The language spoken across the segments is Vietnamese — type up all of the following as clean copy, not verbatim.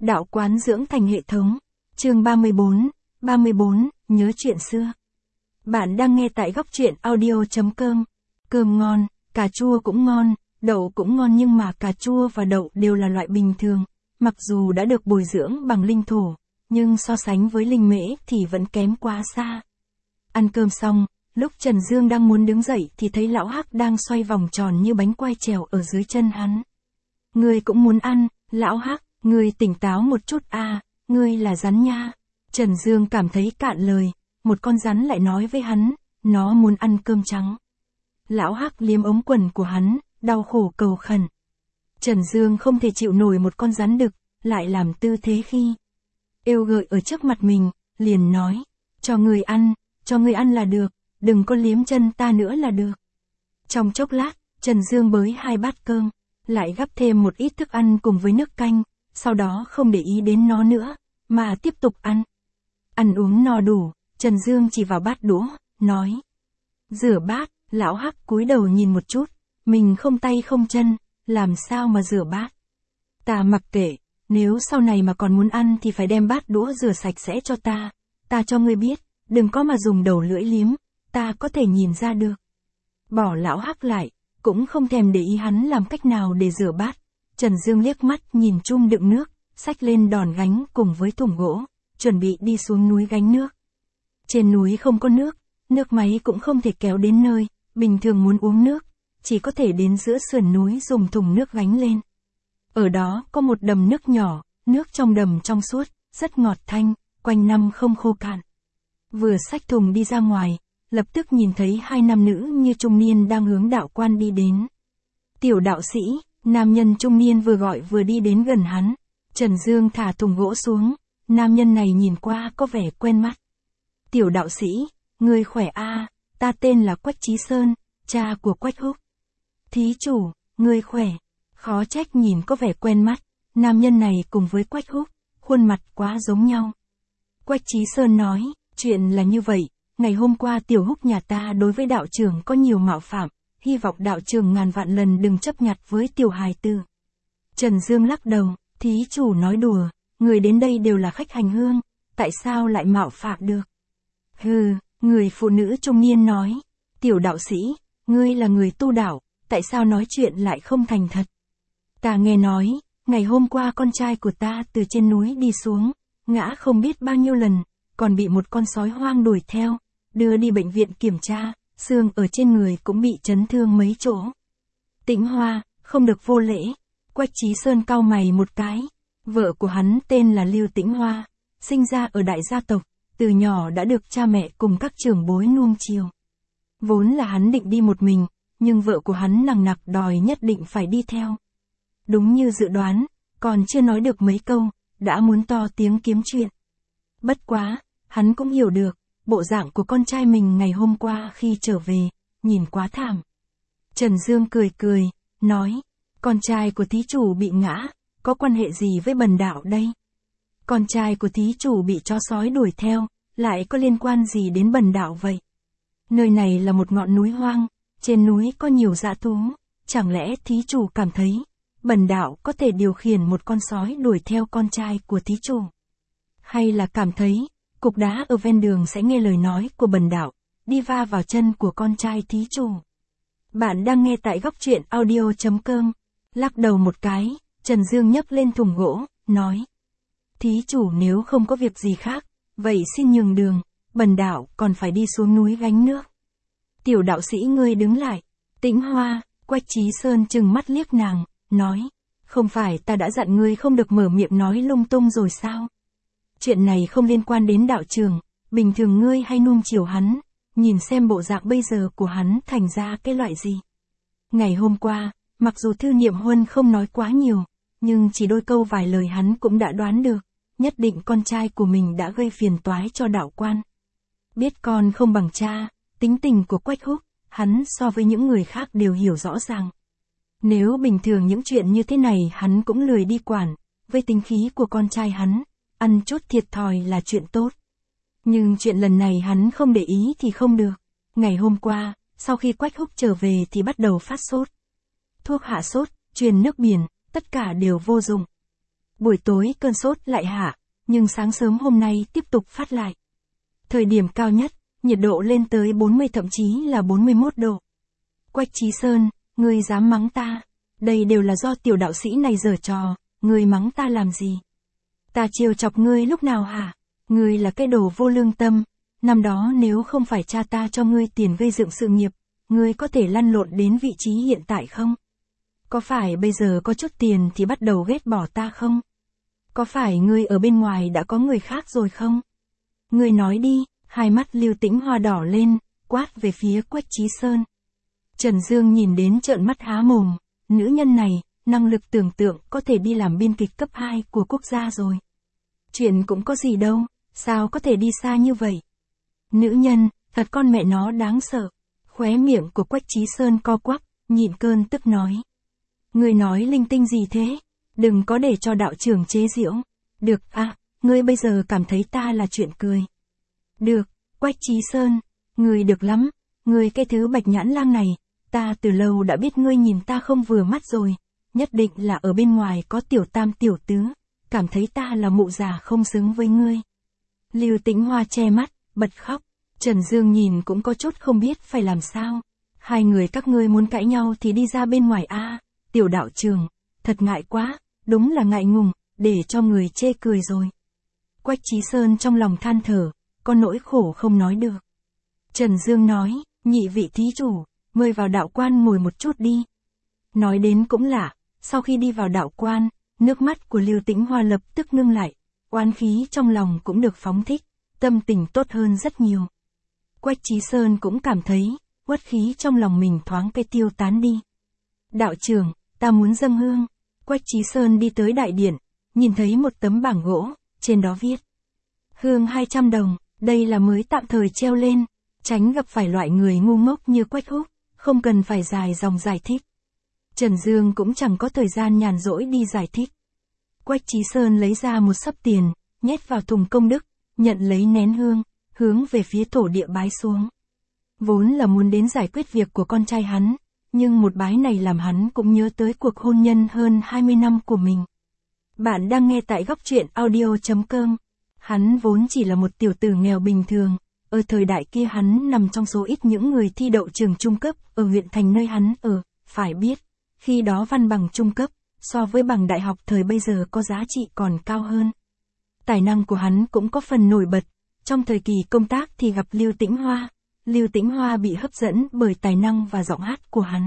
Đạo quán dưỡng thành hệ thống. Chương 34, nhớ chuyện xưa. Bạn đang nghe tại góc truyện audio.com. Cơm ngon, cà chua cũng ngon, đậu cũng ngon, nhưng mà cà chua và đậu đều là loại bình thường, mặc dù đã được bồi dưỡng bằng linh thổ, nhưng so sánh với linh mễ thì vẫn kém quá xa. Ăn cơm xong, lúc Trần Dương đang muốn đứng dậy thì thấy lão Hắc đang xoay vòng tròn như bánh quai trèo ở dưới chân hắn. Ngươi cũng muốn ăn, lão Hắc, ngươi tỉnh táo một chút à, ngươi là rắn nha. Trần Dương cảm thấy cạn lời, một con rắn lại nói với hắn, nó muốn ăn cơm trắng. Lão Hắc liếm ống quần của hắn, đau khổ cầu khẩn. Trần Dương không thể chịu nổi một con rắn đực, lại làm tư thế khi êu gợi ở trước mặt mình, liền nói, cho ngươi ăn là được, đừng có liếm chân ta nữa là được. Trong chốc lát, Trần Dương bới 2 bát cơm, lại gắp thêm một ít thức ăn cùng với nước canh, sau đó không để ý đến nó nữa, mà tiếp tục ăn. Ăn uống no đủ, Trần Dương chỉ vào bát đũa, nói, rửa bát. Lão Hắc cúi đầu nhìn một chút, mình không tay không chân, làm sao mà rửa bát. Ta mặc kệ, nếu sau này mà còn muốn ăn thì phải đem bát đũa rửa sạch sẽ cho ta cho ngươi biết, đừng có mà dùng đầu lưỡi liếm, ta có thể nhìn ra được. Bỏ lão Hắc lại, cũng không thèm để ý hắn làm cách nào để rửa bát. Trần Dương liếc mắt nhìn chum đựng nước, xách lên đòn gánh cùng với thùng gỗ, chuẩn bị đi xuống núi gánh nước. Trên núi không có nước máy cũng không thể kéo đến nơi, bình thường muốn uống nước, chỉ có thể đến giữa sườn núi dùng thùng nước gánh lên. Ở đó có một đầm nước nhỏ, nước trong đầm trong suốt, rất ngọt thanh, quanh năm không khô cạn. Vừa xách thùng đi ra ngoài, lập tức nhìn thấy 2 nam nữ như trung niên đang hướng đạo quan đi đến. Tiểu đạo sĩ, nam nhân trung niên vừa gọi vừa đi đến gần hắn. Trần Dương thả thùng gỗ xuống, nam nhân này nhìn qua có vẻ quen mắt. Tiểu đạo sĩ, ngươi khỏe a? Ta tên là Quách Chí Sơn, cha của Quách Húc. Thí chủ, ngươi khỏe. Khó trách nhìn có vẻ quen mắt, nam nhân này cùng với Quách Húc, khuôn mặt quá giống nhau. Quách Chí Sơn nói, chuyện là như vậy, ngày hôm qua Tiểu Húc nhà ta đối với đạo trưởng có nhiều mạo phạm, hy vọng đạo trưởng ngàn vạn lần đừng chấp nhặt với tiểu hài tử. Trần Dương lắc đầu, thí chủ nói đùa, người đến đây đều là khách hành hương, tại sao lại mạo phạm được? Hừ, người phụ nữ trung niên nói, tiểu đạo sĩ, ngươi là người tu đạo, tại sao nói chuyện lại không thành thật? Ta nghe nói, ngày hôm qua con trai của ta từ trên núi đi xuống, ngã không biết bao nhiêu lần, còn bị một con sói hoang đuổi theo, đưa đi bệnh viện kiểm tra, xương ở trên người cũng bị chấn thương mấy chỗ. Tĩnh Hoa, không được vô lễ. Quách Chí Sơn cau mày một cái, vợ của hắn tên là Lưu Tĩnh Hoa, sinh ra ở đại gia tộc, từ nhỏ đã được cha mẹ cùng các trưởng bối nuông chiều. Vốn là hắn định đi một mình, nhưng vợ của hắn nằng nặc đòi nhất định phải đi theo. Đúng như dự đoán, còn chưa nói được mấy câu, đã muốn to tiếng kiếm chuyện. Bất quá, hắn cũng hiểu được, bộ dạng của con trai mình ngày hôm qua khi trở về, nhìn quá thảm. Trần Dương cười, nói, con trai của thí chủ bị ngã, có quan hệ gì với bần đạo đây? Con trai của thí chủ bị chó sói đuổi theo, lại có liên quan gì đến bần đạo vậy? Nơi này là một ngọn núi hoang, trên núi có nhiều dã thú, chẳng lẽ thí chủ cảm thấy, bần đạo có thể điều khiển một con sói đuổi theo con trai của thí chủ? Hay là cảm thấy, cục đá ở ven đường sẽ nghe lời nói của bần đạo, đi va vào chân của con trai thí chủ? Bạn đang nghe tại góc truyện audio.com. Lắc đầu một cái, Trần Dương nhấc lên thùng gỗ, nói, thí chủ nếu không có việc gì khác, vậy xin nhường đường, bần đạo còn phải đi xuống núi gánh nước. Tiểu đạo sĩ ngươi đứng lại. Tĩnh Hoa, Quách Chí Sơn trừng mắt liếc nàng, nói, không phải ta đã dặn ngươi không được mở miệng nói lung tung rồi sao? Chuyện này không liên quan đến đạo trưởng, bình thường ngươi hay nuông chiều hắn, nhìn xem bộ dạng bây giờ của hắn thành ra cái loại gì. Ngày hôm qua, mặc dù Thư Niệm Huân không nói quá nhiều, nhưng chỉ đôi câu vài lời hắn cũng đã đoán được, nhất định con trai của mình đã gây phiền toái cho đạo quan. Biết con không bằng cha, tính tình của Quách Húc, hắn so với những người khác đều hiểu rõ ràng. Nếu bình thường những chuyện như thế này hắn cũng lười đi quản, với tính khí của con trai hắn, ăn chút thiệt thòi là chuyện tốt. Nhưng chuyện lần này hắn không để ý thì không được. Ngày hôm qua, sau khi Quách Húc trở về thì bắt đầu phát sốt. Thuốc hạ sốt, truyền nước biển, tất cả đều vô dụng. Buổi tối cơn sốt lại hạ, nhưng sáng sớm hôm nay tiếp tục phát lại. Thời điểm cao nhất, nhiệt độ lên tới 40 thậm chí là 41 độ. Quách Chí Sơn, ngươi dám mắng ta? Đây đều là do tiểu đạo sĩ này giở trò, ngươi mắng ta làm gì? Ta trêu chọc ngươi lúc nào hả? Ngươi là cái đồ vô lương tâm, năm đó nếu không phải cha ta cho ngươi tiền gây dựng sự nghiệp, ngươi có thể lăn lộn đến vị trí hiện tại không? Có phải bây giờ có chút tiền thì bắt đầu ghét bỏ ta không? Có phải ngươi ở bên ngoài đã có người khác rồi không? Ngươi nói đi, hai mắt Lưu Tĩnh Hoa đỏ lên, quát về phía Quách Chí Sơn. Trần Dương nhìn đến trợn mắt há mồm, nữ nhân này, năng lực tưởng tượng có thể đi làm biên kịch cấp 2 của quốc gia rồi. Chuyện cũng có gì đâu, sao có thể đi xa như vậy? Nữ nhân, thật con mẹ nó đáng sợ. Khóe miệng của Quách Chí Sơn co quắp, nhịn cơn tức nói. Ngươi nói linh tinh gì thế? Đừng có để cho đạo trưởng chế giễu. Được à, ngươi bây giờ cảm thấy ta là chuyện cười. Được, Quách Chí Sơn, ngươi được lắm, ngươi cái thứ bạch nhãn lang này, ta từ lâu đã biết ngươi nhìn ta không vừa mắt rồi, nhất định là ở bên ngoài có tiểu tam tiểu tứ, cảm thấy ta là mụ già không xứng với ngươi. Lưu Tĩnh Hoa che mắt, bật khóc, Trần Dương nhìn cũng có chút không biết phải làm sao. Hai người các ngươi muốn cãi nhau thì đi ra bên ngoài a, tiểu đạo trưởng, thật ngại quá, đúng là ngại ngùng, để cho người chê cười rồi. Quách Chí Sơn trong lòng than thở, có nỗi khổ không nói được. Trần Dương nói, nhị vị thí chủ, mời vào đạo quan ngồi một chút đi. Nói đến cũng lạ, sau khi đi vào đạo quan, nước mắt của Lưu Tĩnh Hoa lập tức ngưng lại, oán khí trong lòng cũng được phóng thích, tâm tình tốt hơn rất nhiều. Quách Chí Sơn cũng cảm thấy, uất khí trong lòng mình thoáng cái tiêu tán đi. Đạo trưởng, ta muốn dâng hương. Quách Chí Sơn đi tới đại điện, nhìn thấy một tấm bảng gỗ, trên đó viết. Hương 200 đồng, đây là mới tạm thời treo lên, tránh gặp phải loại người ngu ngốc như Quách Húc, không cần phải dài dòng giải thích. Trần Dương cũng chẳng có thời gian nhàn rỗi đi giải thích. Quách Chí Sơn lấy ra một xấp tiền, nhét vào thùng công đức, nhận lấy nén hương, hướng về phía thổ địa bái xuống. Vốn là muốn đến giải quyết việc của con trai hắn, nhưng một bái này làm hắn cũng nhớ tới cuộc hôn nhân hơn 20 năm của mình. Bạn đang nghe tại góc truyện audio.com. Hắn vốn chỉ là một tiểu tử nghèo bình thường, ở thời đại kia hắn nằm trong số ít những người thi đậu trường trung cấp ở huyện thành nơi hắn ở, phải biết, khi đó văn bằng trung cấp, so với bằng đại học thời bây giờ có giá trị còn cao hơn. Tài năng của hắn cũng có phần nổi bật, trong thời kỳ công tác thì gặp Lưu Tĩnh Hoa. Lưu Tĩnh Hoa bị hấp dẫn bởi tài năng và giọng hát của hắn.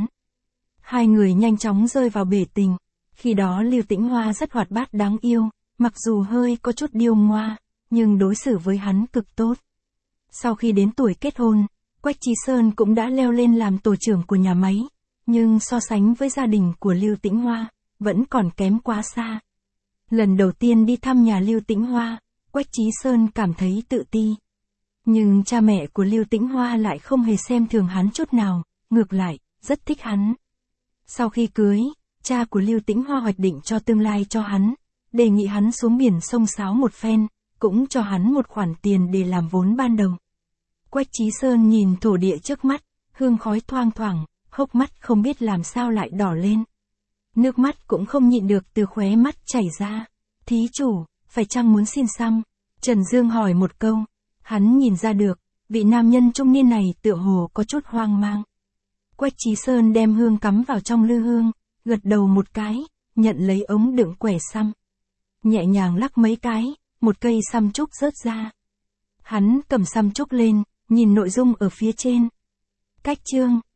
Hai người nhanh chóng rơi vào bể tình, khi đó Lưu Tĩnh Hoa rất hoạt bát đáng yêu, mặc dù hơi có chút điêu ngoa, nhưng đối xử với hắn cực tốt. Sau khi đến tuổi kết hôn, Quách Chí Sơn cũng đã leo lên làm tổ trưởng của nhà máy, nhưng so sánh với gia đình của Lưu Tĩnh Hoa, vẫn còn kém quá xa. Lần đầu tiên đi thăm nhà Lưu Tĩnh Hoa, Quách Chí Sơn cảm thấy tự ti. Nhưng cha mẹ của Lưu Tĩnh Hoa lại không hề xem thường hắn chút nào, ngược lại, rất thích hắn. Sau khi cưới, cha của Lưu Tĩnh Hoa hoạch định cho tương lai cho hắn, đề nghị hắn xuống biển sông sáo một phen, cũng cho hắn một khoản tiền để làm vốn ban đầu. Quách Chí Sơn nhìn thổ địa trước mắt, hương khói thoang thoảng, hốc mắt không biết làm sao lại đỏ lên. Nước mắt cũng không nhịn được từ khóe mắt chảy ra. Thí chủ, phải chăng muốn xin xăm? Trần Dương hỏi một câu. Hắn nhìn ra được, vị nam nhân trung niên này tựa hồ có chút hoang mang. Quách Chí Sơn đem hương cắm vào trong lư hương, gật đầu một cái, nhận lấy ống đựng quẻ xăm. Nhẹ nhàng lắc mấy cái, một cây xăm trúc rớt ra. Hắn cầm xăm trúc lên, nhìn nội dung ở phía trên. Cách chương,